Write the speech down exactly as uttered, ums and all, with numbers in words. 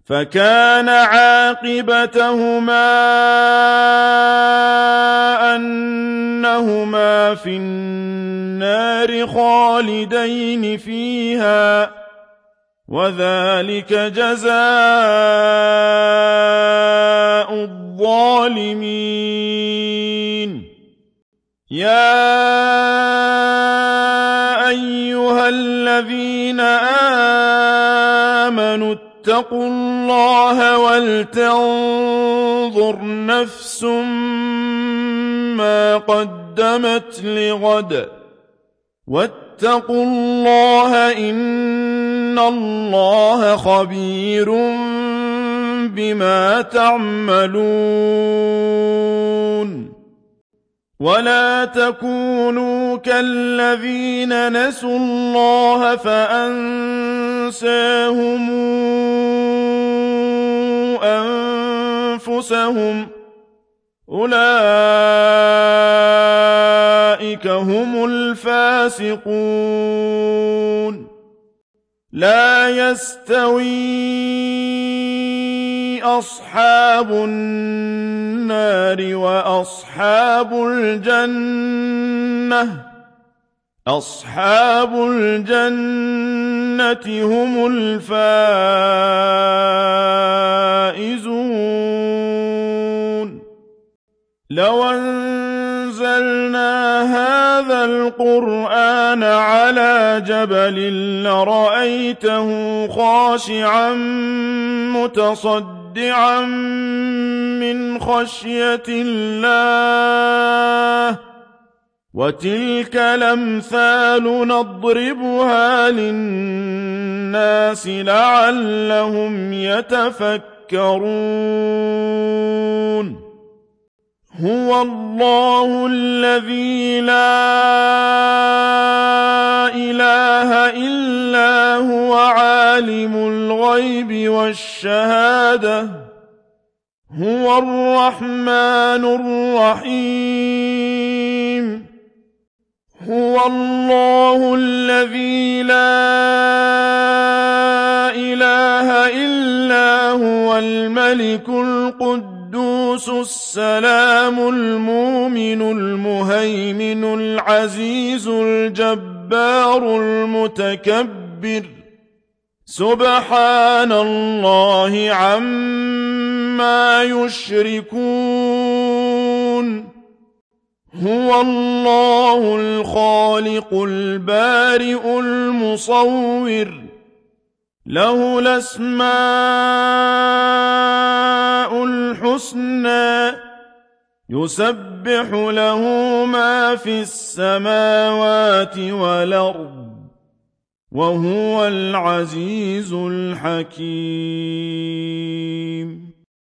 فكان عاقبتهما أنهما في النار خالدين فيها وذلك جزاء الظالمين يا أيها الذين آمنوا اتقوا الله ولتنظر نفس ما قدمت لغد واتقوا الله إن الله خبير بما تعملون ولا تكونوا كالذين نسوا الله فأنساهم أنفسهم أولئك هم الفاسقون لا يستوي أصحاب النار وأصحاب الجنة أصحاب الجنة هم الفائزون لو أنزلنا هذا القرآن على جبل لرأيته خاشعا متصدعا من خشية الله وتلك الأمثال نضربها للناس لعلهم يتفكرون هو الله الذي لا إله إلا هو عالم الغيب والشهادة هو الرحمن الرحيم هو الله الذي لا إله إلا هو الملك القدوس السلام المؤمن المهيمن العزيز الجبار المتكبر سبحان الله عما يشركون هو الله الخالق البارئ المصور له الأسماء الحسنى يسبح له ما في السماوات والأرض وهو العزيز الحكيم